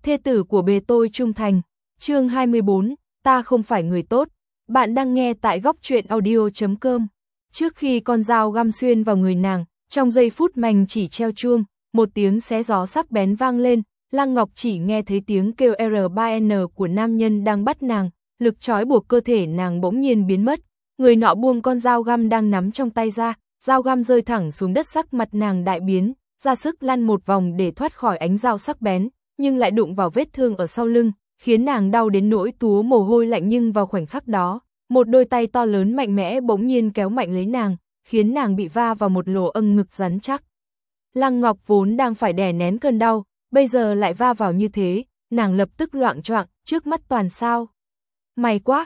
thê tử của bề tôi trung thành. Chương 24, ta không phải người tốt. Bạn đang nghe tại góc truyện audio.com. Trước khi con dao găm xuyên vào người nàng, trong giây phút mảnh chỉ treo chuông, một tiếng xé gió sắc bén vang lên, Lăng Ngọc chỉ nghe thấy tiếng kêu R3N của nam nhân đang bắt nàng, lực trói buộc cơ thể nàng bỗng nhiên biến mất, người nọ buông con dao găm đang nắm trong tay ra, dao găm rơi thẳng xuống đất, sắc mặt nàng đại biến, ra sức lăn một vòng để thoát khỏi ánh dao sắc bén, nhưng lại đụng vào vết thương ở sau lưng, khiến nàng đau đến nỗi túa mồ hôi lạnh. Nhưng vào khoảnh khắc đó, một đôi tay to lớn mạnh mẽ bỗng nhiên kéo mạnh lấy nàng, khiến nàng bị va vào một lỗ âng ngực rắn chắc. Lăng Ngọc vốn đang phải đè nén cơn đau, bây giờ lại va vào như thế, nàng lập tức loạng choạng, trước mắt toàn sao. May quá,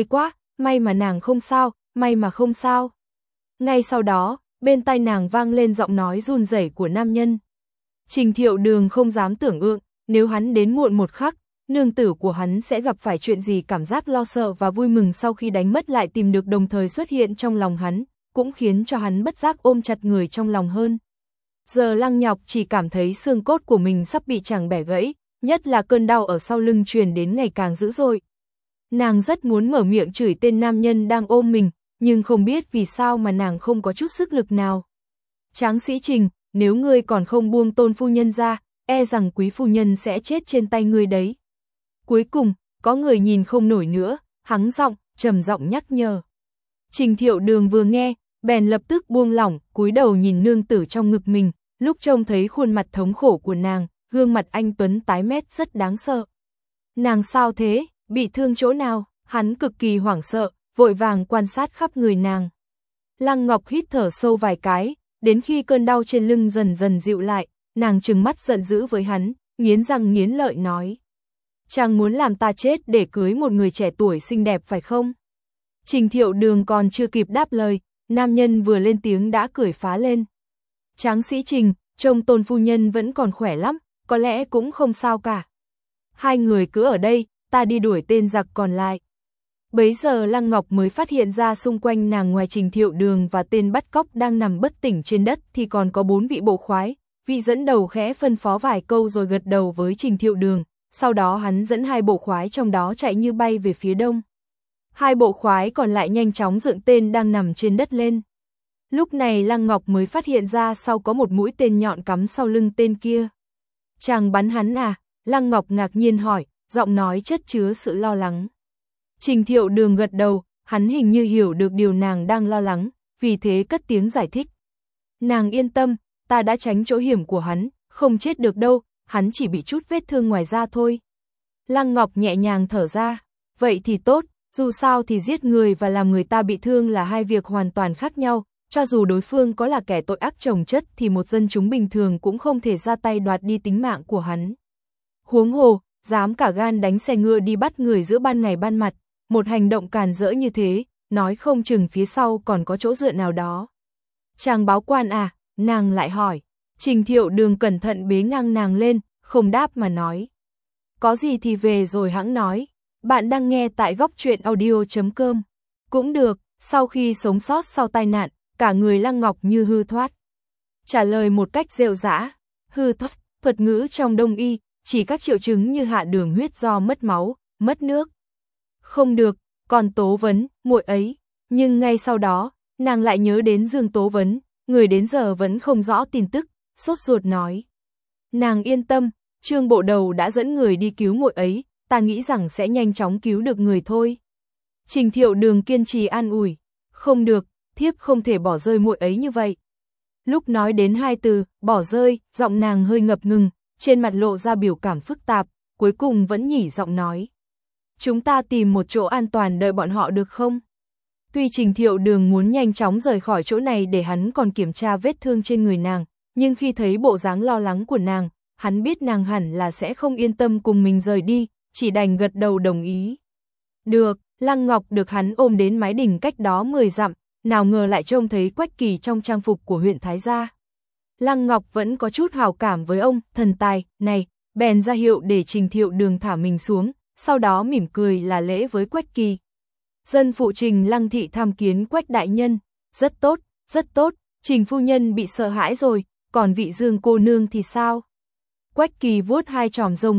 may mà nàng không sao, may mà không sao. Ngay sau đó, bên tai nàng vang lên giọng nói run rẩy của nam nhân. Trình Thiệu Đường không dám tưởng tượng, nếu hắn đến muộn một khắc, nương tử của hắn sẽ gặp phải chuyện gì. Cảm giác lo sợ và vui mừng sau khi đánh mất lại tìm được đồng thời xuất hiện trong lòng hắn, cũng khiến cho hắn bất giác ôm chặt người trong lòng hơn. Giờ Lăng Ngọc chỉ cảm thấy xương cốt của mình sắp bị chằng bẻ gãy, nhất là cơn đau ở sau lưng truyền đến ngày càng dữ dội. Nàng rất muốn mở miệng chửi tên nam nhân đang ôm mình, nhưng không biết vì sao mà nàng không có chút sức lực nào. Tráng sĩ Trình, nếu ngươi còn không buông Tôn phu nhân ra, e rằng quý phu nhân sẽ chết trên tay ngươi đấy. Cuối cùng, có người nhìn không nổi nữa, hắng giọng, trầm giọng nhắc nhở. Trình Thiệu Đường vừa nghe, bèn lập tức buông lỏng, cúi đầu nhìn nương tử trong ngực mình, lúc trông thấy khuôn mặt thống khổ của nàng, gương mặt anh tuấn tái mét rất đáng sợ. Nàng sao thế, bị thương chỗ nào? Hắn cực kỳ hoảng sợ, vội vàng quan sát khắp người nàng. Lăng Ngọc hít thở sâu vài cái, đến khi cơn đau trên lưng dần dần dịu lại, nàng trừng mắt giận dữ với hắn, nghiến răng nghiến lợi nói. Chàng muốn làm ta chết để cưới một người trẻ tuổi xinh đẹp phải không? Trình Thiệu Đường còn chưa kịp đáp lời, nam nhân vừa lên tiếng đã cười phá lên. Tráng sĩ Trình, trông Tôn phu nhân vẫn còn khỏe lắm, có lẽ cũng không sao cả. Hai người cứ ở đây, ta đi đuổi tên giặc còn lại. Bấy giờ Lăng Ngọc mới phát hiện ra xung quanh nàng ngoài Trình Thiệu Đường và tên bắt cóc đang nằm bất tỉnh trên đất thì còn có 4 vị bộ khoái. Vị dẫn đầu khẽ phân phó vài câu rồi gật đầu với Trình Thiệu Đường, sau đó hắn dẫn 2 bộ khoái trong đó chạy như bay về phía đông. 2 bộ khoái còn lại nhanh chóng dựng tên đang nằm trên đất lên. Lúc này Lăng Ngọc mới phát hiện ra sau có một mũi tên nhọn cắm sau lưng tên kia. Chàng bắn hắn à? Lăng Ngọc ngạc nhiên hỏi, giọng nói chất chứa sự lo lắng. Trình Thiệu Đường gật đầu, hắn hình như hiểu được điều nàng đang lo lắng, vì thế cất tiếng giải thích. Nàng yên tâm, ta đã tránh chỗ hiểm của hắn, không chết được đâu, hắn chỉ bị chút vết thương ngoài da thôi. Lăng Ngọc nhẹ nhàng thở ra, vậy thì tốt, dù sao thì giết người và làm người ta bị thương là hai việc hoàn toàn khác nhau, cho dù đối phương có là kẻ tội ác chồng chất thì một dân chúng bình thường cũng không thể ra tay đoạt đi tính mạng của hắn. Huống hồ, dám cả gan đánh xe ngựa đi bắt người giữa ban ngày ban mặt, một hành động càn rỡ như thế, nói không chừng phía sau còn có chỗ dựa nào đó. Chàng báo quan à? Nàng lại hỏi. Trình Thiệu Đường cẩn thận bế ngang nàng lên, không đáp mà nói. Có gì thì về rồi hẵng nói. Bạn đang nghe tại góc truyện audio.com. Cũng được, sau khi sống sót sau tai nạn, cả người Lăng Ngọc như hư thoát. Trả lời một cách rệu rã, hư thoát, thuật ngữ trong Đông y, chỉ các triệu chứng như hạ đường huyết do mất máu, mất nước. Không được, còn Tố Vấn, muội ấy. Nhưng ngay sau đó, nàng lại nhớ đến Dương Tố Vấn, người đến giờ vẫn không rõ tin tức, sốt ruột nói. Nàng yên tâm, Trương bộ đầu đã dẫn người đi cứu muội ấy, ta nghĩ rằng sẽ nhanh chóng cứu được người thôi. Trình Thiệu Đường kiên trì an ủi, không được, thiếp không thể bỏ rơi muội ấy như vậy. Lúc nói đến 2 từ, bỏ rơi, giọng nàng hơi ngập ngừng, trên mặt lộ ra biểu cảm phức tạp, cuối cùng vẫn nhỉ giọng nói. Chúng ta tìm một chỗ an toàn đợi bọn họ được không? Tuy Trình Thiệu Đường muốn nhanh chóng rời khỏi chỗ này để hắn còn kiểm tra vết thương trên người nàng, nhưng khi thấy bộ dáng lo lắng của nàng, hắn biết nàng hẳn là sẽ không yên tâm cùng mình rời đi, chỉ đành gật đầu đồng ý. Được, Lăng Ngọc được hắn ôm đến mái đỉnh cách đó 10 dặm, nào ngờ lại trông thấy Quách Kỳ trong trang phục của huyện Thái gia. Lăng Ngọc vẫn có chút hào cảm với ông thần tài này, bèn ra hiệu để Trình Thiệu Đường thả mình xuống, sau đó mỉm cười là lễ với Quách Kỳ. Dân phụ Trình Lăng thị tham kiến Quách đại nhân. Rất tốt, rất tốt, Trình phu nhân bị sợ hãi rồi, còn vị Dương cô nương thì sao? Quách Kỳ vuốt 2 chòm râu ngắn,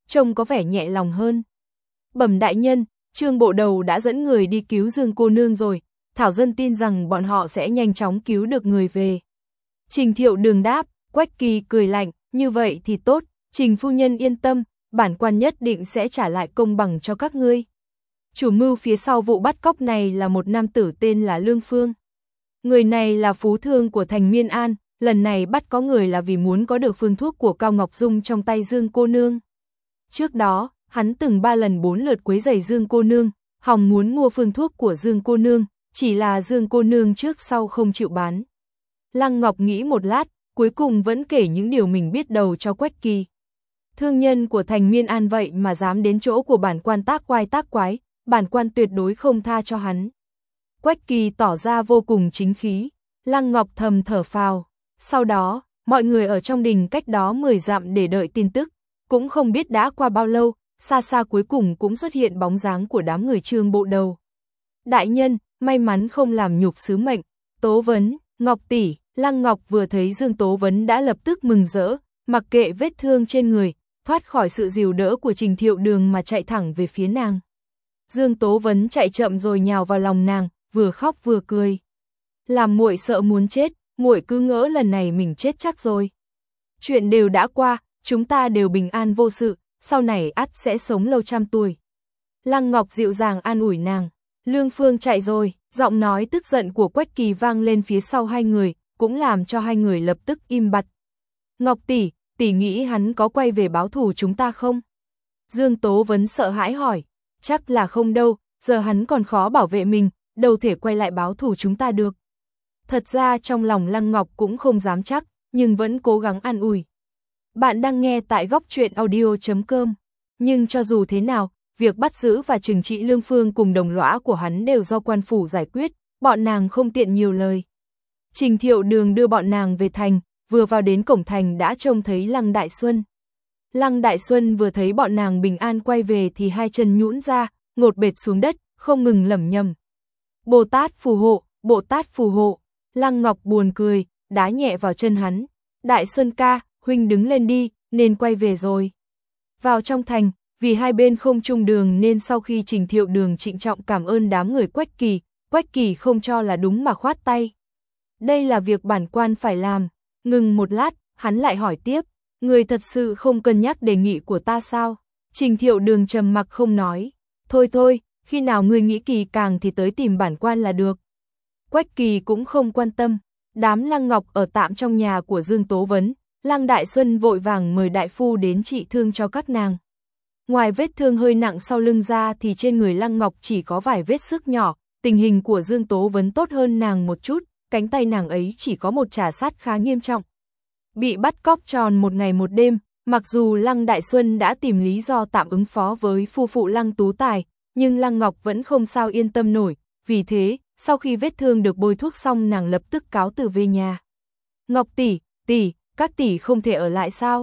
trông có vẻ nhẹ lòng hơn. Bẩm đại nhân, Trương bộ đầu đã dẫn người đi cứu Dương cô nương rồi, Thảo dân tin rằng bọn họ sẽ nhanh chóng cứu được người về. Trình Thiệu Đường đáp. Quách Kỳ cười lạnh, như vậy thì tốt, Trình phu nhân yên tâm, bản quan nhất định sẽ trả lại công bằng cho các ngươi. Chủ mưu phía sau vụ bắt cóc này là một nam tử tên là Lương Phương. Người này là phú thương của thành Miên An, lần này bắt có người là vì muốn có được phương thuốc của Cao Ngọc Dung trong tay Dương cô nương. Trước đó, hắn từng 3 lần 4 lượt quấy rầy Dương cô nương, hòng muốn mua phương thuốc của Dương cô nương, chỉ là Dương cô nương trước sau không chịu bán. Lăng Ngọc nghĩ một lát, cuối cùng vẫn kể những điều mình biết đầu cho Quách Kỳ. Thương nhân của thành Miên An vậy mà dám đến chỗ của bản quan tác quái, bản quan tuyệt đối không tha cho hắn. Quách Kỳ tỏ ra vô cùng chính khí, Lăng Ngọc thầm thở phào. Sau đó, mọi người ở trong đình cách đó 10 dặm để đợi tin tức, cũng không biết đã qua bao lâu, xa xa cuối cùng cũng xuất hiện bóng dáng của đám người Trương bộ đầu. Đại nhân, may mắn không làm nhục sứ mệnh, Tố Vấn, Ngọc tỷ. Lăng Ngọc vừa thấy Dương Tố Vấn đã lập tức mừng rỡ, mặc kệ vết thương trên người, thoát khỏi sự dìu đỡ của Trình Thiệu Đường mà chạy thẳng về phía nàng. Dương Tố Vấn chạy chậm rồi nhào vào lòng nàng, vừa khóc vừa cười. Làm muội sợ muốn chết, muội cứ ngỡ lần này mình chết chắc rồi. Chuyện đều đã qua, chúng ta đều bình an vô sự, sau này ắt sẽ sống lâu trăm tuổi. Lăng Ngọc dịu dàng an ủi nàng. Lương Phương chạy rồi, giọng nói tức giận của Quách Kỳ vang lên phía sau hai người, cũng làm cho hai người lập tức im bặt. Ngọc tỷ, tỷ nghĩ hắn có quay về báo thù chúng ta không? Dương Tố Vấn sợ hãi hỏi. Chắc là không đâu, giờ hắn còn khó bảo vệ mình, đâu thể quay lại báo thù chúng ta được. Thật ra trong lòng Lăng Ngọc cũng không dám chắc, nhưng vẫn cố gắng an ủi. Bạn đang nghe tại góc truyện audio.com. Nhưng cho dù thế nào, việc bắt giữ và trừng trị Lương Phương cùng đồng lõa của hắn đều do quan phủ giải quyết, bọn nàng không tiện nhiều lời. Trình Thiệu Đường đưa bọn nàng về thành, vừa vào đến cổng thành đã trông thấy Lăng Đại Xuân. Lăng Đại Xuân vừa thấy bọn nàng bình an quay về thì hai chân nhũn ra, ngột bệt xuống đất, không ngừng lẩm nhẩm. Bồ Tát phù hộ, Bồ Tát phù hộ. Lăng Ngọc buồn cười, đá nhẹ vào chân hắn. Đại Xuân ca, huynh đứng lên đi, nên quay về rồi. Vào trong thành, vì hai bên không chung đường nên sau khi Trình Thiệu Đường trịnh trọng cảm ơn đám người Quách Kỳ không cho là đúng mà khoát tay. Đây là việc bản quan phải làm. Ngừng một lát, hắn lại hỏi tiếp, người thật sự không cân nhắc đề nghị của ta sao? Trình Thiệu Đường trầm mặc không nói. Thôi, khi nào ngươi nghĩ kỳ càng thì tới tìm bản quan là được. Quách Kỳ cũng không quan tâm. Đám Lăng Ngọc ở tạm trong nhà của Dương Tố Vấn, Lăng Đại Xuân vội vàng mời đại phu đến trị thương cho các nàng. Ngoài vết thương hơi nặng sau lưng ra thì trên người Lăng Ngọc chỉ có vài vết xước nhỏ, tình hình của Dương Tố Vấn tốt hơn nàng một chút, cánh tay nàng ấy chỉ có một chà sát khá nghiêm trọng. Bị bắt cóc tròn một ngày một đêm, mặc dù Lăng Đại Xuân đã tìm lý do tạm ứng phó với phu phụ Lăng Tú Tài, nhưng Lăng Ngọc vẫn không sao yên tâm nổi, vì thế, sau khi vết thương được bôi thuốc xong nàng lập tức cáo từ về nhà. Ngọc tỷ, các tỷ không thể ở lại sao?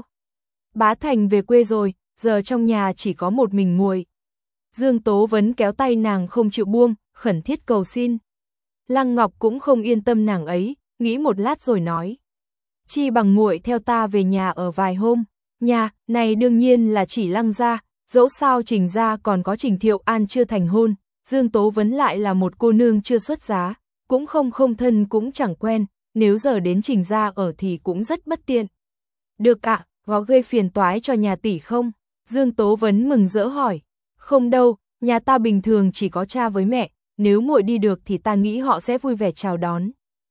Bá Thành về quê rồi, giờ trong nhà chỉ có một mình muội. Dương Tố Vấn kéo tay nàng không chịu buông, khẩn thiết cầu xin. Lăng Ngọc cũng không yên tâm nàng ấy, nghĩ một lát rồi nói. Chi bằng muội theo ta về nhà ở vài hôm. Nhà này đương nhiên là chỉ Lăng gia, dẫu sao Trình gia còn có Trình Thiệu An chưa thành hôn, Dương Tố Vấn lại là một cô nương chưa xuất giá, cũng không thân cũng chẳng quen, nếu giờ đến Trình gia ở thì cũng rất bất tiện. Được ạ, có gây phiền toái cho nhà tỷ không? Dương Tố Vấn mừng rỡ hỏi. Không đâu, nhà ta bình thường chỉ có cha với mẹ, nếu muội đi được thì ta nghĩ họ sẽ vui vẻ chào đón.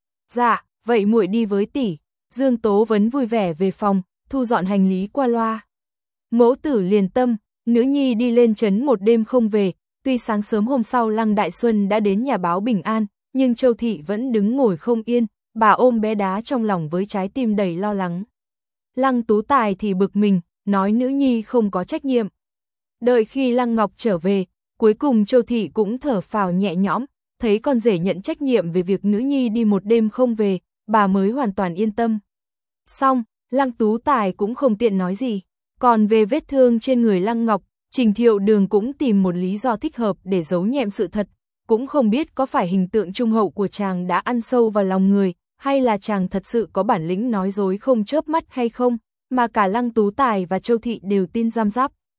Dạ, vậy muội đi với tỷ. Dương Tố Vấn vui vẻ về phòng, thu dọn hành lý qua loa. Mẫu tử liền tâm, nữ nhi đi lên trấn một đêm không về, tuy sáng sớm hôm sau Lăng Đại Xuân đã đến nhà báo bình an, nhưng Châu Thị vẫn đứng ngồi không yên, bà ôm bé đá trong lòng với trái tim đầy lo lắng. Lăng Tú Tài thì bực mình, nói nữ nhi không có trách nhiệm. Đợi khi Lăng Ngọc trở về, cuối cùng Châu Thị cũng thở phào nhẹ nhõm, thấy con rể nhận trách nhiệm về việc nữ nhi đi một đêm không về, bà mới hoàn toàn yên tâm. Xong, Lăng Tú Tài cũng không tiện nói gì. Còn về vết thương trên người Lăng Ngọc, Trình Thiệu Đường cũng tìm một lý do thích hợp để giấu nhẹm sự thật, cũng không biết có phải hình tượng trung hậu của chàng đã ăn sâu vào lòng người, hay là chàng thật sự có bản lĩnh nói dối không chớp mắt hay không, mà cả Lăng Tú Tài và Châu Thị đều tin răm rắp.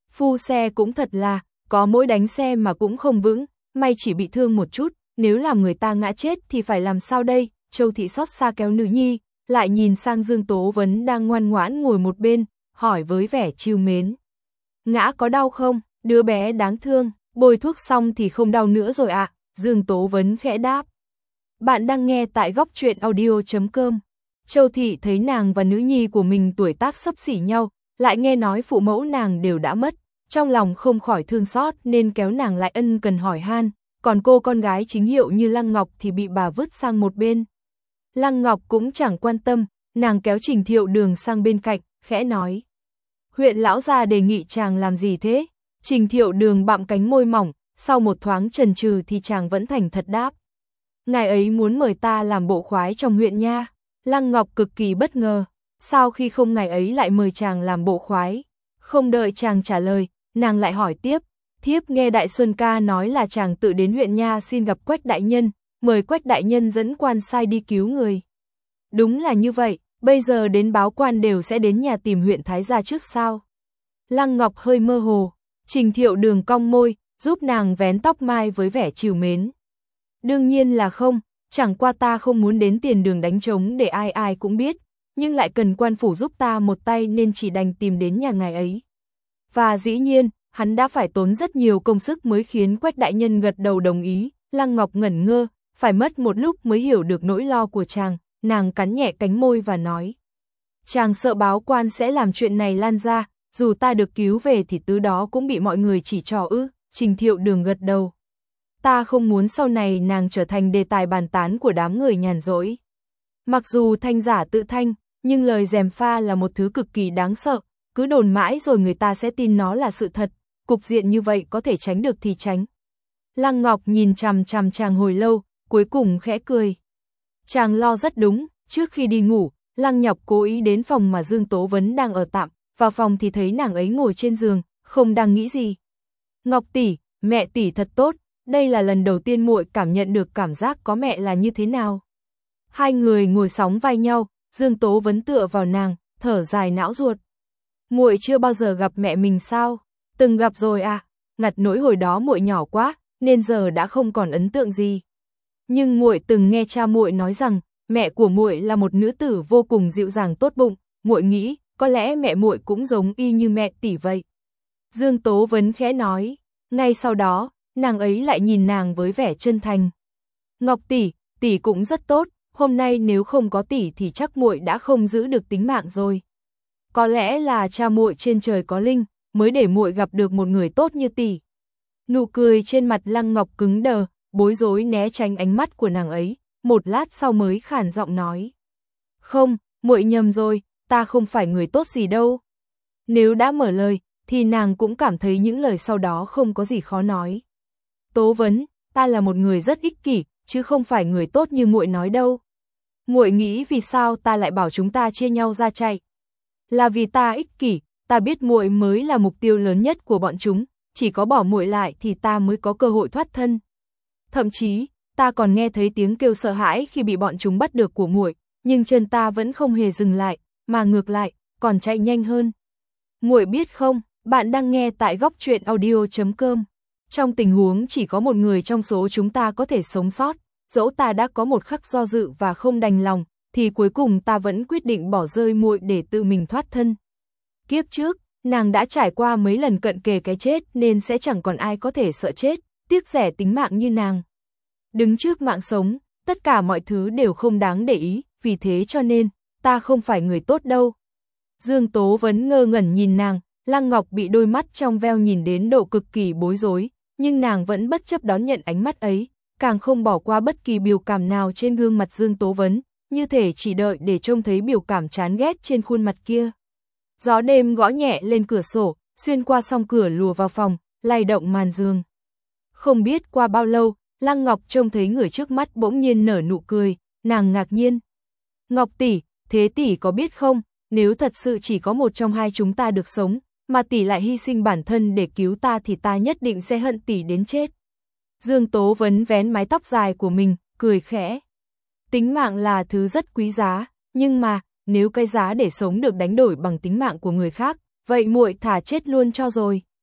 Phu xe cũng thật là, có mỗi đánh xe mà cũng không vững, may chỉ bị thương một chút, nếu làm người ta ngã chết thì phải làm sao đây? Châu Thị xót xa kéo nữ nhi, lại nhìn sang Dương Tố Vấn đang ngoan ngoãn ngồi một bên, hỏi với vẻ trìu mến. Ngã có đau không? Đứa bé đáng thương, bôi thuốc xong thì không đau nữa rồi ạ, Dương Tố Vấn khẽ đáp. Bạn đang nghe tại góc truyện audio.com. Châu Thị thấy nàng và nữ nhi của mình tuổi tác xấp xỉ nhau, lại nghe nói phụ mẫu nàng đều đã mất, trong lòng không khỏi thương xót nên kéo nàng lại ân cần hỏi han, còn cô con gái chính hiệu như Lăng Ngọc thì bị bà vứt sang một bên. Lăng Ngọc cũng chẳng quan tâm, nàng kéo Trình Thiệu Đường sang bên cạnh, khẽ nói. Huyện lão gia đề nghị chàng làm gì thế? Trình Thiệu Đường bặm cánh môi mỏng, sau một thoáng chần chừ thì chàng vẫn thành thật đáp. Ngài ấy muốn mời ta làm bộ khoái trong huyện nha. Lăng Ngọc cực kỳ bất ngờ, sao khi không ngài ấy lại mời chàng làm bộ khoái? Không đợi chàng trả lời, nàng lại hỏi tiếp, thiếp nghe Đại Xuân ca nói là chàng tự đến huyện nha xin gặp Quách đại nhân, mời Quách đại nhân dẫn quan sai đi cứu người. Đúng là như vậy, bây giờ đến báo quan đều sẽ đến nhà tìm huyện thái gia trước sao? Lăng Ngọc hơi mơ hồ, Trình Thiệu Đường cong môi, giúp nàng vén tóc mai với vẻ trìu mến. Đương nhiên là không, chẳng qua ta không muốn đến tiền đường đánh trống để ai ai cũng biết, nhưng lại cần quan phủ giúp ta một tay nên chỉ đành tìm đến nhà ngài ấy. Và dĩ nhiên, hắn đã phải tốn rất nhiều công sức mới khiến Quách đại nhân gật đầu đồng ý. Lăng Ngọc ngẩn ngơ, phải mất một lúc mới hiểu được nỗi lo của chàng, nàng cắn nhẹ cánh môi và nói. Chàng sợ báo quan sẽ làm chuyện này lan ra, dù ta được cứu về thì thứ đó cũng bị mọi người chỉ trỏ ư. Trình Thiệu Đường gật đầu. Ta không muốn sau này nàng trở thành đề tài bàn tán của đám người nhàn rỗi. Mặc dù thanh giả tự thanh, nhưng lời gièm pha là một thứ cực kỳ đáng sợ, cứ đồn mãi rồi người ta sẽ tin nó là sự thật, cục diện như vậy có thể tránh được thì tránh. Lăng Ngọc nhìn chằm chằm chàng hồi lâu, cuối cùng khẽ cười. Chàng lo rất đúng, trước khi đi ngủ, Lăng Ngọc cố ý đến phòng mà Dương Tố Vấn đang ở tạm, vào phòng thì thấy nàng ấy ngồi trên giường, không đang nghĩ gì. Ngọc tỷ, mẹ tỷ thật tốt. Đây là lần đầu tiên muội cảm nhận được cảm giác có mẹ là như thế nào. Hai người ngồi sóng vai nhau, Dương Tố Vấn tựa vào nàng, thở dài não ruột. Muội chưa bao giờ gặp mẹ mình sao? Từng gặp rồi à? Ngặt nỗi hồi đó muội nhỏ quá, nên giờ đã không còn ấn tượng gì. Nhưng muội từng nghe cha muội nói rằng, mẹ của muội là một nữ tử vô cùng dịu dàng tốt bụng, muội nghĩ, có lẽ mẹ muội cũng giống y như mẹ tỷ vậy. Dương Tố Vấn khẽ nói, ngay sau đó, nàng ấy lại nhìn nàng với vẻ chân thành. Ngọc tỷ, tỷ cũng rất tốt, hôm nay nếu không có tỷ thì chắc muội đã không giữ được tính mạng rồi. Có lẽ là cha muội trên trời có linh, mới để muội gặp được một người tốt như tỷ. Nụ cười trên mặt Lăng Ngọc cứng đờ, bối rối né tránh ánh mắt của nàng ấy, một lát sau mới khàn giọng nói. Không, muội nhầm rồi, ta không phải người tốt gì đâu. Nếu đã mở lời, thì nàng cũng cảm thấy những lời sau đó không có gì khó nói. Tố Vấn, ta là một người rất ích kỷ, chứ không phải người tốt như muội nói đâu. Muội nghĩ vì sao ta lại bảo chúng ta chia nhau ra chạy? Là vì ta ích kỷ, ta biết muội mới là mục tiêu lớn nhất của bọn chúng, chỉ có bỏ muội lại thì ta mới có cơ hội thoát thân. Thậm chí, ta còn nghe thấy tiếng kêu sợ hãi khi bị bọn chúng bắt được của muội, nhưng chân ta vẫn không hề dừng lại, mà ngược lại, còn chạy nhanh hơn. Muội biết không, bạn đang nghe tại góc truyện audio.com. Trong tình huống chỉ có một người trong số chúng ta có thể sống sót, dẫu ta đã có một khắc do dự và không đành lòng, thì cuối cùng ta vẫn quyết định bỏ rơi muội để tự mình thoát thân. Kiếp trước, nàng đã trải qua mấy lần cận kề cái chết nên sẽ chẳng còn ai có thể sợ chết, tiếc rẻ tính mạng như nàng. Đứng trước mạng sống, tất cả mọi thứ đều không đáng để ý, vì thế cho nên, ta không phải người tốt đâu. Dương Tố Vấn ngơ ngẩn nhìn nàng, Lăng Ngọc bị đôi mắt trong veo nhìn đến độ cực kỳ bối rối, nhưng nàng vẫn bất chấp đón nhận ánh mắt ấy, càng không bỏ qua bất kỳ biểu cảm nào trên gương mặt Dương Tố Vấn, như thể chỉ đợi để trông thấy biểu cảm chán ghét trên khuôn mặt kia. Gió đêm gõ nhẹ lên cửa sổ, xuyên qua song cửa lùa vào phòng, lay động màn giường. Không biết qua bao lâu, Lăng Ngọc trông thấy người trước mắt bỗng nhiên nở nụ cười, nàng ngạc nhiên. Ngọc tỷ, thế tỷ có biết không, nếu thật sự chỉ có một trong hai chúng ta được sống, mà tỷ lại hy sinh bản thân để cứu ta thì ta nhất định sẽ hận tỷ đến chết. Dương Tố Vấn vén mái tóc dài của mình, cười khẽ. Tính mạng là thứ rất quý giá, nhưng mà, nếu cái giá để sống được đánh đổi bằng tính mạng của người khác, vậy muội thà chết luôn cho rồi.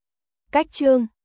Cách chương